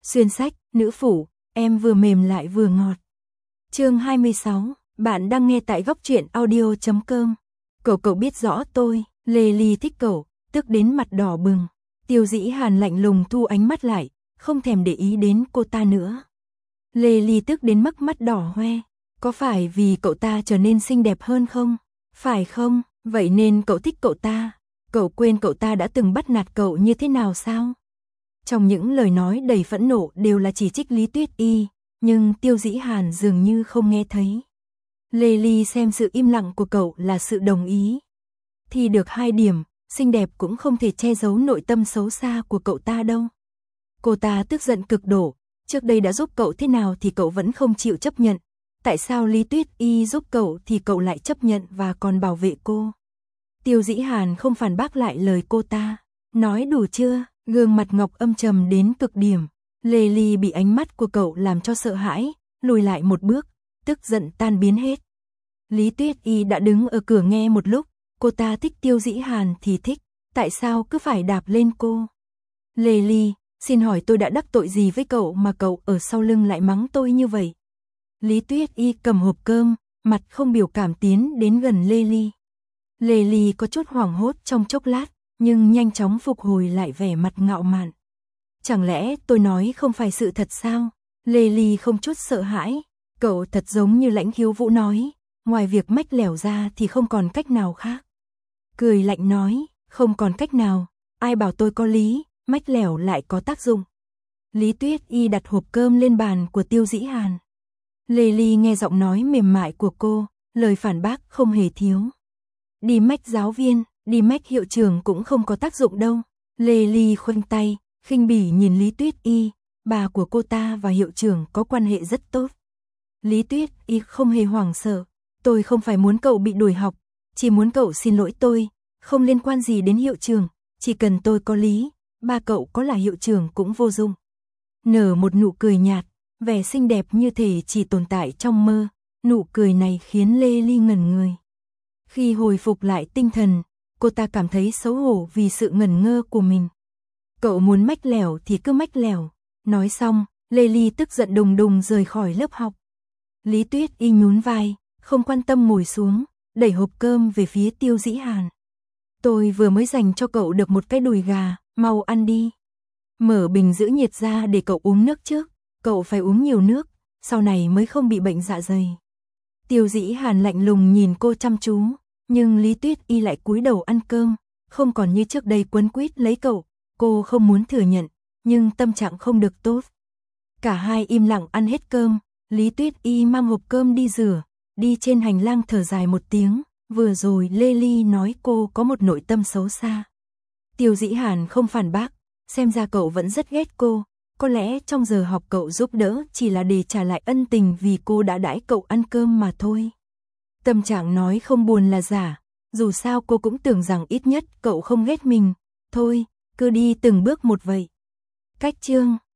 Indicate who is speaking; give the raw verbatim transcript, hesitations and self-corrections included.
Speaker 1: Xuyên sách, nữ phủ, em vừa mềm lại vừa ngọt. Chương hai mươi sáu, bạn đang nghe tại góc truyện audio chấm com. Cậu cậu biết rõ tôi, Lê Ly thích cậu, tức đến mặt đỏ bừng. Tiêu Dĩ Hàn lạnh lùng thu ánh mắt lại, không thèm để ý đến cô ta nữa. Lê Ly tức đến mức mắt đỏ hoe. Có phải vì cậu ta trở nên xinh đẹp hơn không? Phải không? Vậy nên cậu thích cậu ta. Cậu quên cậu ta đã từng bắt nạt cậu như thế nào sao? Trong những lời nói đầy phẫn nộ đều là chỉ trích Lý Tuyết Y, nhưng Tiêu Dĩ Hàn dường như không nghe thấy. Lê Ly xem sự im lặng của cậu là sự đồng ý. Thì được hai điểm, xinh đẹp cũng không thể che giấu nội tâm xấu xa của cậu ta đâu. Cô ta tức giận cực độ, trước đây đã giúp cậu thế nào thì cậu vẫn không chịu chấp nhận. Tại sao Lý Tuyết Y giúp cậu thì cậu lại chấp nhận và còn bảo vệ cô? Tiêu Dĩ Hàn không phản bác lại lời cô ta. Nói đủ chưa? Gương mặt ngọc âm trầm đến cực điểm. Lê Ly bị ánh mắt của cậu làm cho sợ hãi, lùi lại một bước, tức giận tan biến hết. Lý Tuyết Y đã đứng ở cửa nghe một lúc, cô ta thích Tiêu Dĩ Hàn thì thích, tại sao cứ phải đạp lên cô? Lê Ly, xin hỏi tôi đã đắc tội gì với cậu mà cậu ở sau lưng lại mắng tôi như vậy? Lý Tuyết Y cầm hộp cơm, mặt không biểu cảm tiến đến gần Lê Ly. Lê Ly có chút hoảng hốt trong chốc lát, nhưng nhanh chóng phục hồi lại vẻ mặt ngạo mạn. Chẳng lẽ tôi nói không phải sự thật sao? Lê Ly không chút sợ hãi, cậu thật giống như Lãnh Khiếu Vũ nói, ngoài việc mách lẻo ra thì không còn cách nào khác. Cười lạnh nói, không còn cách nào, ai bảo tôi có lý, mách lẻo lại có tác dụng. Lý Tuyết Y đặt hộp cơm lên bàn của Tiêu Dĩ Hàn. Lê Ly nghe giọng nói mềm mại của cô, lời phản bác không hề thiếu. Đi mách giáo viên, đi mách hiệu trưởng cũng không có tác dụng đâu. Lê Ly khoanh tay, khinh bỉ nhìn Lý Tuyết Y, bà của cô ta và hiệu trưởng có quan hệ rất tốt. Lý Tuyết Y không hề hoảng sợ, tôi không phải muốn cậu bị đuổi học, chỉ muốn cậu xin lỗi tôi, không liên quan gì đến hiệu trưởng, chỉ cần tôi có lý, ba cậu có là hiệu trưởng cũng vô dụng. Nở một nụ cười nhạt, vẻ xinh đẹp như thể chỉ tồn tại trong mơ, nụ cười này khiến Lê Ly ngẩn người. Khi hồi phục lại tinh thần, cô ta cảm thấy xấu hổ vì sự ngẩn ngơ của mình. Cậu muốn mách lẻo thì cứ mách lẻo. Nói xong, Lê Ly tức giận đùng đùng rời khỏi lớp học. Lý Tuyết Y nhún vai, không quan tâm ngồi xuống, đẩy hộp cơm về phía Tiêu Dĩ Hàn. Tôi vừa mới dành cho cậu được một cái đùi gà, mau ăn đi. Mở bình giữ nhiệt ra để cậu uống nước trước, cậu phải uống nhiều nước, sau này mới không bị bệnh dạ dày. Tiêu Dĩ Hàn lạnh lùng nhìn cô chăm chú, nhưng Lý Tuyết Y lại cúi đầu ăn cơm, không còn như trước đây quấn quýt lấy cậu, cô không muốn thừa nhận, nhưng tâm trạng không được tốt. Cả hai im lặng ăn hết cơm, Lý Tuyết Y mang hộp cơm đi rửa, đi trên hành lang thở dài một tiếng, vừa rồi Lê Ly nói cô có một nội tâm xấu xa. Tiêu Dĩ Hàn không phản bác, xem ra cậu vẫn rất ghét cô, có lẽ trong giờ học cậu giúp đỡ chỉ là để trả lại ân tình vì cô đã đãi cậu ăn cơm mà thôi. Tâm trạng nói không buồn là giả, dù sao cô cũng tưởng rằng ít nhất cậu không ghét mình, thôi, cứ đi từng bước một vậy. Cách chương